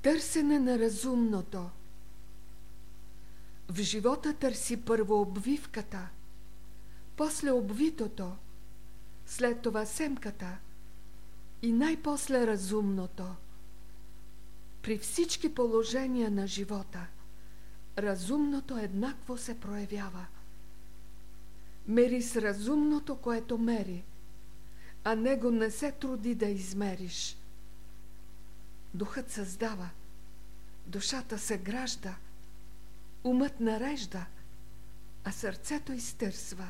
Търсене на разумното. В живота търси първо обвивката, после обвитото, след това семката и най-после разумното. При всички положения на живота разумното еднакво се проявява. Мери с разумното, което мери, а него не се труди да измериш. Духът създава, душата се гражда, умът нарежда, а сърцето изтърсва.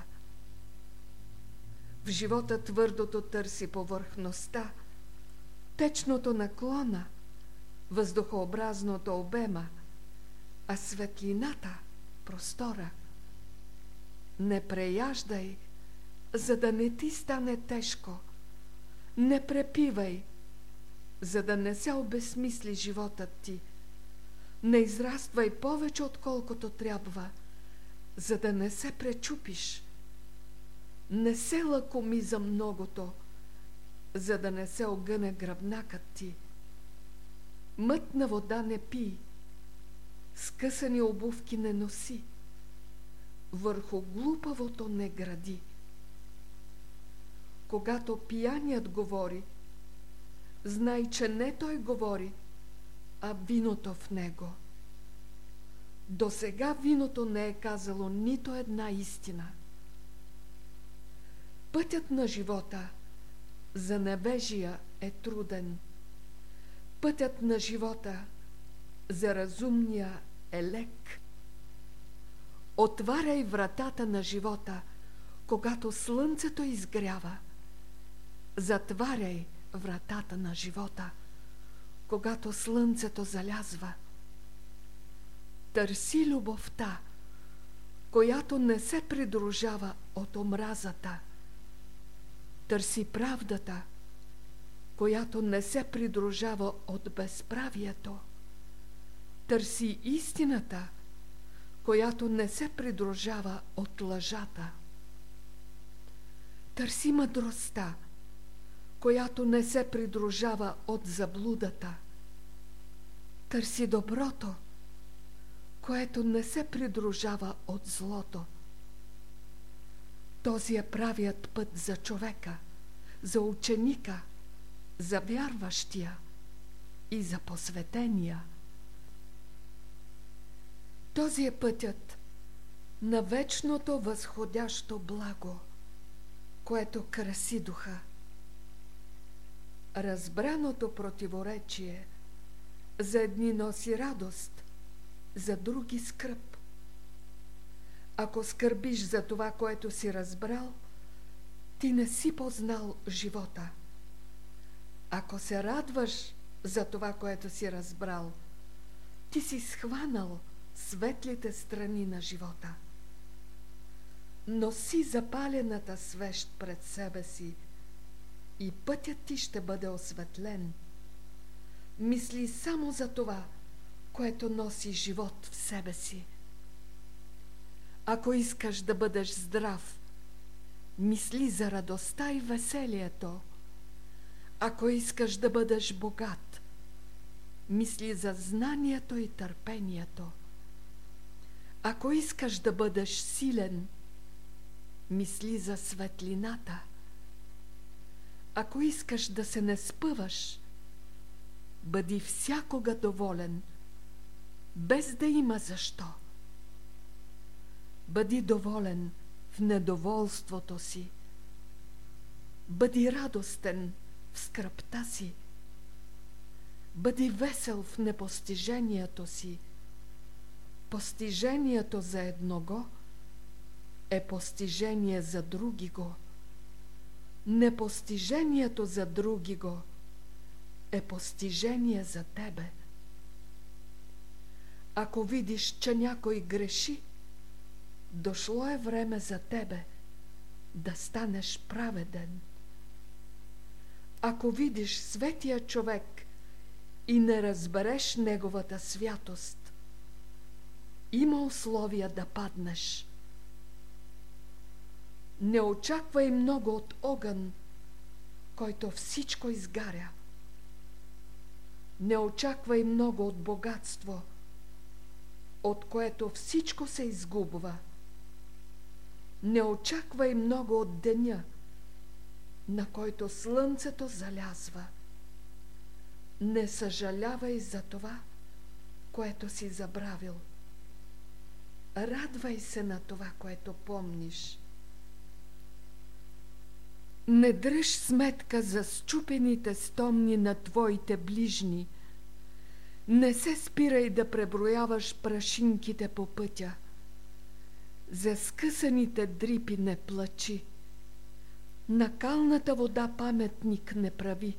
В живота твърдото търси повърхността, течното наклона, въздухообразното обема, а светлината простора. Не преяждай, за да не ти стане тежко. Не препивай, за да не се обезсмисли животът ти. Не израствай повече, отколкото трябва, за да не се пречупиш. Не се лакоми за многото, за да не се огъне гръбнакът ти. Мътна вода не пий, скъсани обувки не носи, върху глупавото не гради. Когато пияният говори, знай, че не той говори, а виното в него. Досега виното не е казало нито една истина. Пътят на живота за невежия е труден. Пътят на живота за разумния е лек. Отваряй вратата на живота, когато слънцето изгрява. Затваряй вратата на живота, когато слънцето залязва. Търси любовта, която не се придружава от омразата. Търси правдата, която не се придружава от безправието. Търси истината, която не се придружава от лъжата. Търси мъдростта, която не се придружава от заблудата. Търси доброто, което не се придружава от злото. Този е правият път за човека, за ученика, за вярващия и за посветения. Този е пътят на вечното възходящо благо, което краси духа. Разбраното противоречие за едни носи радост, за други скръб. Ако скърбиш за това, което си разбрал, ти не си познал живота. Ако се радваш за това, което си разбрал, ти си схванал светлите страни на живота. Носи запалената свещ пред себе си и пътят ти ще бъде осветлен. Мисли само за това, което носи живот в себе си. Ако искаш да бъдеш здрав, мисли за радостта и веселието. Ако искаш да бъдеш богат, мисли за знанието и търпението. Ако искаш да бъдеш силен, мисли за светлината. Ако искаш да се не спъваш, бъди всякога доволен, без да има защо. Бъди доволен в недоволството си. Бъди радостен в скръбта си. Бъди весел в непостижението си. Постижението за едного е постижение за другиго. Непостижението за другиго е постижение за тебе. Ако видиш, че някой греши, дошло е време за тебе да станеш праведен. Ако видиш светия човек и не разбереш неговата святост, има условия да паднеш. Не очаквай много от огън, който всичко изгаря. Не очаквай много от богатство, от което всичко се изгубва. Не очаквай много от деня, на който слънцето залязва. Не съжалявай за това, което си забравил. Радвай се на това, което помниш. Не дръж сметка за счупените стомни на твоите ближни. Не се спирай да преброяваш прашинките по пътя. За скъсаните дрипи не плачи. На калната вода паметник не прави.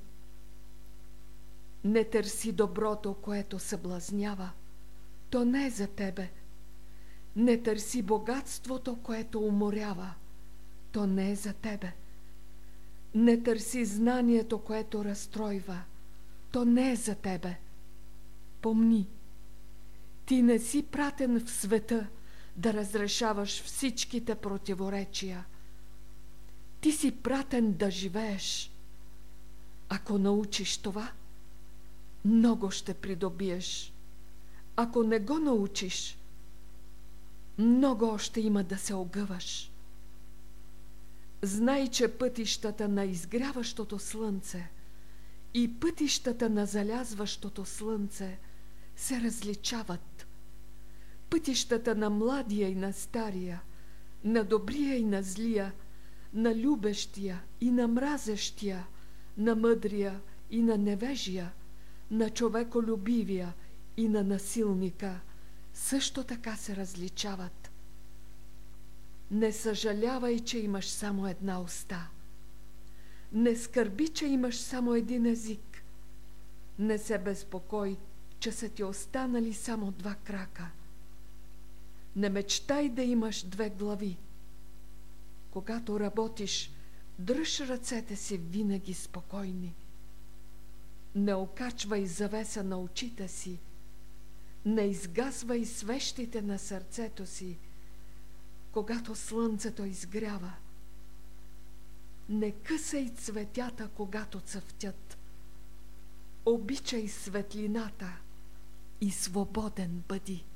Не търси доброто, което съблазнява. То не е за тебе. Не търси богатството, което уморява. То не е за тебе. Не търси знанието, което разстройва. То не е за тебе. Помни, ти не си пратен в света да разрешаваш всичките противоречия. Ти си пратен да живееш. Ако научиш това, много ще придобиеш. Ако не го научиш, много още има да се огъваш. Знай, че пътищата на изгряващото слънце и пътищата на залязващото слънце се различават. Пътищата на младия и на стария, на добрия и на злия, на любещия и на мразещия, на мъдрия и на невежия, на човеколюбивия и на насилника, също така се различават. Не съжалявай, че имаш само една уста. Не скърби, че имаш само един език. Не се безпокой, че са ти останали само два крака. Не мечтай да имаш две глави. Когато работиш, дръж ръцете си винаги спокойни. Не окачвай завеса на очите си. Не изгасвай свещите на сърцето си, когато слънцето изгрява. Не късай цветята, когато цъфтят. Обичай светлината и свободен бъди.